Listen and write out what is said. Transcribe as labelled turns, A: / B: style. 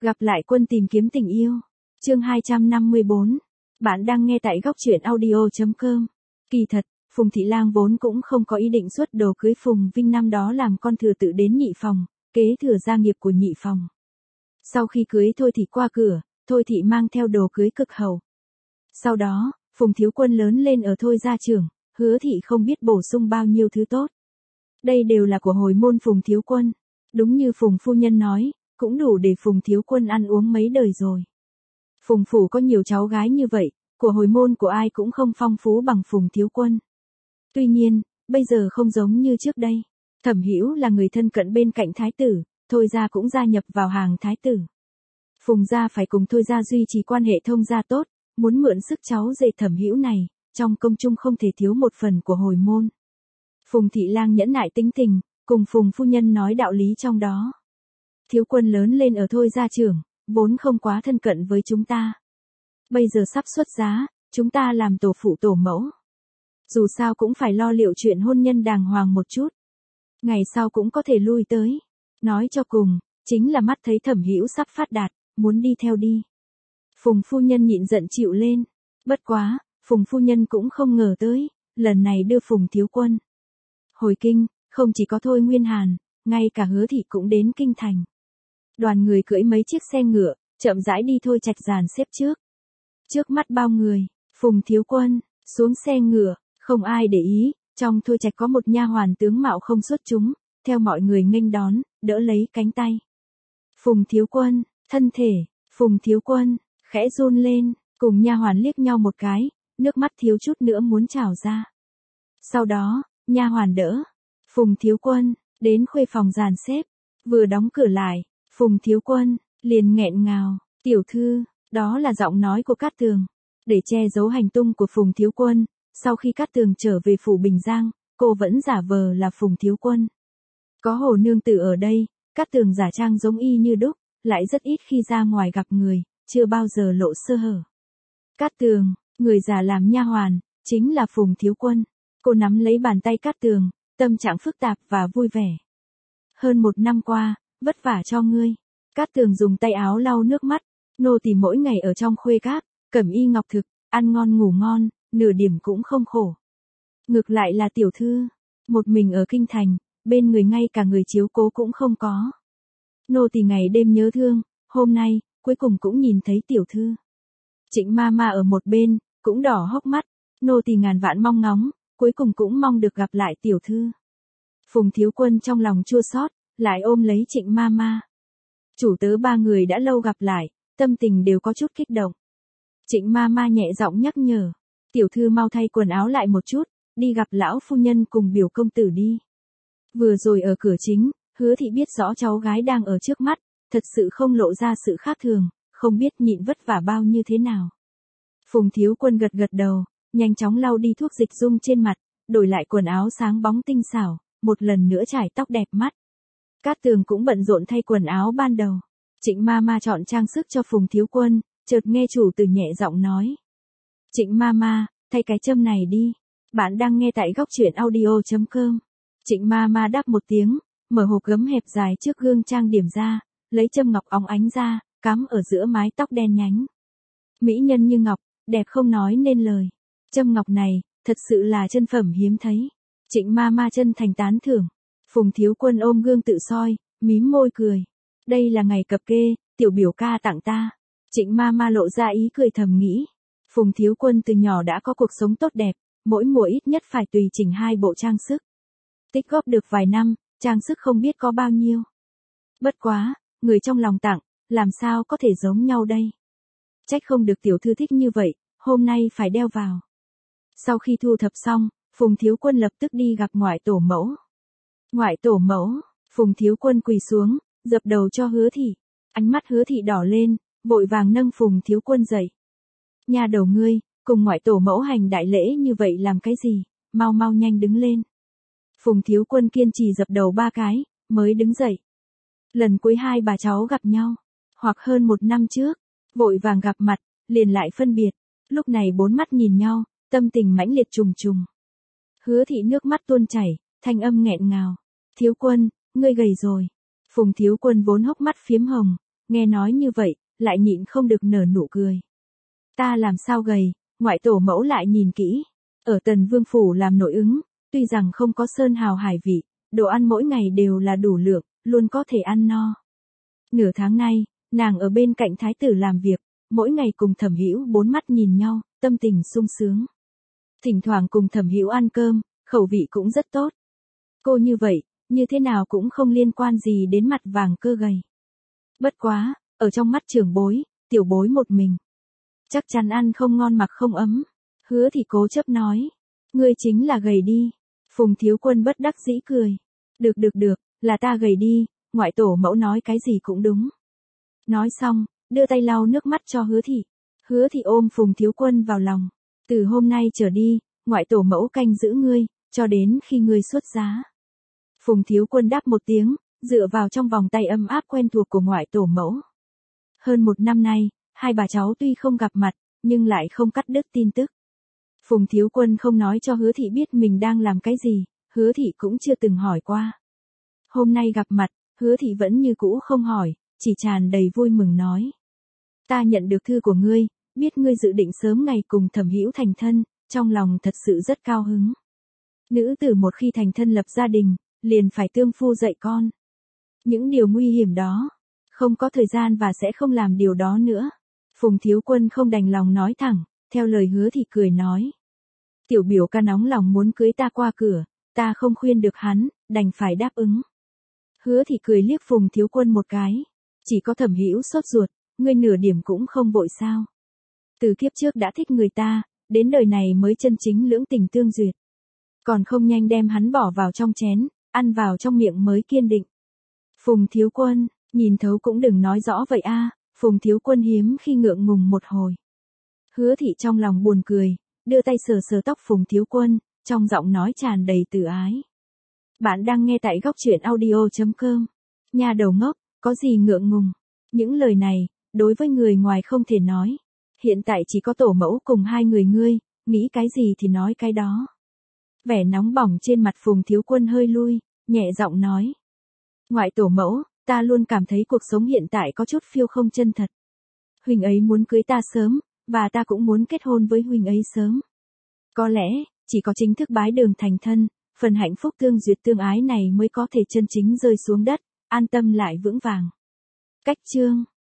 A: Gặp lại quân tìm kiếm tình yêu. Chương 254. Bạn đang nghe tại góc truyện audio.com. Kỳ thật, Phùng Thị Lang vốn cũng không có ý định xuất đồ cưới Phùng Vinh năm đó làm con thừa tự đến nhị phòng, kế thừa gia nghiệp của nhị phòng. Sau khi cưới Thôi Thị qua cửa, Thôi Thị mang theo đồ cưới cực hậu. Sau đó, Phùng Thiếu Quân lớn lên ở Thôi gia trưởng, Hứa Thị không biết bổ sung bao nhiêu thứ tốt. Đây đều là của hồi môn Phùng Thiếu Quân. Đúng như Phùng phu nhân nói, cũng đủ để Phùng Thiếu Quân ăn uống mấy đời rồi. Phùng phủ có nhiều cháu gái như vậy, của hồi môn của ai cũng không phong phú bằng Phùng Thiếu Quân. Tuy nhiên, bây giờ không giống như trước đây. Thẩm Hữu là người thân cận bên cạnh thái tử, Thôi gia cũng gia nhập vào hàng thái tử. Phùng gia phải cùng Thôi gia duy trì quan hệ thông gia tốt, muốn mượn sức cháu rể Thẩm Hữu này, trong công chung không thể thiếu một phần của hồi môn. Phùng Thị Lang nhẫn nại tính tình, cùng Phùng phu nhân nói đạo lý trong đó. Thiếu Quân lớn lên ở Thôi gia trưởng, vốn không quá thân cận với chúng ta. Bây giờ sắp xuất giá, chúng ta làm tổ phụ tổ mẫu. Dù sao cũng phải lo liệu chuyện hôn nhân đàng hoàng một chút. Ngày sau cũng có thể lui tới. Nói cho cùng, chính là mắt thấy Thẩm Hữu sắp phát đạt, muốn đi theo đi. Phùng phu nhân nhịn giận chịu lên. Bất quá, Phùng phu nhân cũng không ngờ tới, lần này đưa Phùng Thiếu Quân hồi kinh, không chỉ có Thôi Nguyên Hàn, ngay cả Hứa Thị cũng đến kinh thành. Đoàn người cưỡi mấy chiếc xe ngựa, chậm rãi đi Thôi Trạch dàn xếp trước. Trước mắt bao người, Phùng Thiếu Quân xuống xe ngựa, không ai để ý, trong Thôi Trạch có một nha hoàn tướng mạo không xuất chúng, theo mọi người nghênh đón, đỡ lấy cánh tay. Phùng Thiếu Quân, thân thể, Phùng Thiếu Quân khẽ run lên, cùng nha hoàn liếc nhau một cái, nước mắt thiếu chút nữa muốn trào ra. Sau đó, nha hoàn đỡ Phùng Thiếu Quân đến khuê phòng dàn xếp, vừa đóng cửa lại, Phùng Thiếu Quân liền nghẹn ngào, "Tiểu thư." Đó là giọng nói của Cát Tường. Để che giấu hành tung của Phùng Thiếu Quân, sau khi Cát Tường trở về phủ Bình Giang, cô vẫn giả vờ là Phùng Thiếu Quân. Có Hồ nương tử ở đây, Cát Tường giả trang giống y như đúc, lại rất ít khi ra ngoài gặp người, chưa bao giờ lộ sơ hở. Cát Tường, người giả làm nha hoàn, chính là Phùng Thiếu Quân. Cô nắm lấy bàn tay Cát Tường, tâm trạng phức tạp và vui vẻ. "Hơn 1 năm qua, vất vả cho ngươi." Cát Tường dùng tay áo lau nước mắt, "Nô tỳ mỗi ngày ở trong khuê các, cẩm y ngọc thực, ăn ngon ngủ ngon, nửa điểm cũng không khổ. Ngược lại là tiểu thư, một mình ở kinh thành, bên người ngay cả người chiếu cố cũng không có. Nô tỳ ngày đêm nhớ thương, hôm nay, cuối cùng cũng nhìn thấy tiểu thư." Trịnh ma ma ở một bên, cũng đỏ hốc mắt, "Nô tỳ ngàn vạn mong ngóng, cuối cùng cũng mong được gặp lại tiểu thư." Phùng Thiếu Quân trong lòng chua xót, lại ôm lấy Trịnh ma ma. Chủ tớ ba người đã lâu gặp lại, tâm tình đều có chút kích động. Trịnh ma ma nhẹ giọng nhắc nhở, "Tiểu thư mau thay quần áo lại một chút, đi gặp lão phu nhân cùng biểu công tử đi." Vừa rồi ở cửa chính, Hứa Thị biết rõ cháu gái đang ở trước mắt, thật sự không lộ ra sự khác thường, không biết nhịn vất vả bao như thế nào. Phùng Thiếu Quân gật gật đầu, nhanh chóng lau đi thuốc dịch dung trên mặt, đổi lại quần áo sáng bóng tinh xảo, một lần nữa chải tóc đẹp mắt. Cát Tường cũng bận rộn thay quần áo ban đầu. Trịnh ma ma chọn trang sức cho Phùng Thiếu Quân, chợt nghe chủ tử nhẹ giọng nói, "Trịnh ma ma, thay cái châm này đi." Bạn đang nghe tại góc truyện audio.com. Trịnh ma ma đáp một tiếng, mở hộp gấm hẹp dài trước gương trang điểm ra, lấy châm ngọc óng ánh ra, cắm ở giữa mái tóc đen nhánh. Mỹ nhân như ngọc, đẹp không nói nên lời. Châm ngọc này, thật sự là chân phẩm hiếm thấy. Trịnh ma ma chân thành tán thưởng. Phùng Thiếu Quân ôm gương tự soi, mím môi cười. "Đây là ngày cập kê, tiểu biểu ca tặng ta." Trịnh ma ma lộ ra ý cười thầm nghĩ. Phùng Thiếu Quân từ nhỏ đã có cuộc sống tốt đẹp, mỗi mùa ít nhất phải tùy chỉnh 2 bộ trang sức. Tích góp được vài năm, trang sức không biết có bao nhiêu. Bất quá, người trong lòng tặng, làm sao có thể giống nhau đây? Trách không được tiểu thư thích như vậy, hôm nay phải đeo vào. Sau khi thu thập xong, Phùng Thiếu Quân lập tức đi gặp ngoại tổ mẫu. Ngoại tổ mẫu, Phùng Thiếu Quân quỳ xuống, dập đầu cho Hứa Thị. Ánh mắt Hứa Thị đỏ lên, vội vàng nâng Phùng Thiếu Quân dậy. "Nha đầu ngươi, cùng ngoại tổ mẫu hành đại lễ như vậy làm cái gì, mau mau nhanh đứng lên." Phùng Thiếu Quân kiên trì dập đầu 3 cái, mới đứng dậy. Lần cuối hai bà cháu gặp nhau, hoặc hơn 1 năm trước, vội vàng gặp mặt, liền lại phân biệt. Lúc này 4 mắt nhìn nhau, tâm tình mãnh liệt trùng trùng. Hứa Thị nước mắt tuôn chảy, thanh âm nghẹn ngào. "Thiếu Quân, ngươi gầy rồi." Phùng Thiếu Quân vốn hốc mắt phiếm hồng, nghe nói như vậy, lại nhịn không được nở nụ cười. Ta làm sao gầy, ngoại tổ mẫu lại nhìn kỹ. Ở Tần Vương Phủ làm nội ứng, tuy rằng không có sơn hào hải vị, đồ ăn mỗi ngày đều là đủ lượng, luôn có thể ăn no. Nửa tháng nay, nàng ở bên cạnh thái tử làm việc, mỗi ngày cùng Thẩm Hữu bốn mắt nhìn nhau, tâm tình sung sướng. Thỉnh thoảng cùng Thẩm Hữu ăn cơm, khẩu vị cũng rất tốt. Cô như vậy, như thế nào cũng không liên quan gì đến mặt vàng cơ gầy. Bất quá, ở trong mắt trưởng bối, tiểu bối một mình. Chắc chắn ăn không ngon mặc không ấm. Hứa thì cố chấp nói. Ngươi chính là gầy đi. Phùng Thiếu Quân bất đắc dĩ cười. Được, là ta gầy đi, ngoại tổ mẫu nói cái gì cũng đúng. Nói xong, đưa tay lau nước mắt cho Hứa thị. Hứa thị ôm Phùng Thiếu Quân vào lòng. Từ hôm nay trở đi, ngoại tổ mẫu canh giữ ngươi, cho đến khi ngươi xuất giá. Phùng Thiếu Quân đáp một tiếng, dựa vào trong vòng tay ấm áp quen thuộc của ngoại tổ mẫu. Hơn một năm nay, hai bà cháu tuy không gặp mặt, nhưng lại không cắt đứt tin tức. Phùng Thiếu Quân không nói cho Hứa thị biết mình đang làm cái gì, Hứa thị cũng chưa từng hỏi qua. Hôm nay gặp mặt, Hứa thị vẫn như cũ không hỏi, chỉ tràn đầy vui mừng nói. Ta nhận được thư của ngươi, biết ngươi dự định sớm ngày cùng Thẩm Hữu thành thân, trong lòng thật sự rất cao hứng. Nữ tử một khi thành thân lập gia đình, liền phải tương phu dạy con. Những điều nguy hiểm đó, không có thời gian và sẽ không làm điều đó nữa. Phùng Thiếu Quân không đành lòng nói thẳng, theo lời Hứa thì cười nói. Tiểu biểu ca nóng lòng muốn cưới ta qua cửa, ta không khuyên được hắn, đành phải đáp ứng. Hứa thì cười liếc Phùng Thiếu Quân một cái. Chỉ có Thẩm Hữu sốt ruột, ngươi nửa điểm cũng không vội sao. Từ kiếp trước đã thích người ta, đến đời này mới chân chính lưỡng tình tương duyệt. Còn không nhanh đem hắn bỏ vào trong chén, ăn vào trong miệng mới kiên định. Phùng Thiếu Quân, nhìn thấu cũng đừng nói rõ vậy a. Phùng Thiếu Quân hiếm khi ngượng ngùng một hồi. Hứa thị trong lòng buồn cười, đưa tay sờ sờ tóc Phùng Thiếu Quân, trong giọng nói tràn đầy từ ái. Bạn đang nghe tại góc truyện audio.com. Nhà đầu ngốc, có gì ngượng ngùng. Những lời này, đối với người ngoài không thể nói. Hiện tại chỉ có tổ mẫu cùng hai người ngươi, nghĩ cái gì thì nói cái đó. Vẻ nóng bỏng trên mặt Phùng Thiếu Quân hơi lui, nhẹ giọng nói. Ngoại tổ mẫu, ta luôn cảm thấy cuộc sống hiện tại có chút phiêu không chân thật. Huynh ấy muốn cưới ta sớm, và ta cũng muốn kết hôn với huynh ấy sớm. Có lẽ, chỉ có chính thức bái đường thành thân, phần hạnh phúc tương duyệt tương ái này mới có thể chân chính rơi xuống đất, an tâm lại vững vàng. Cách chương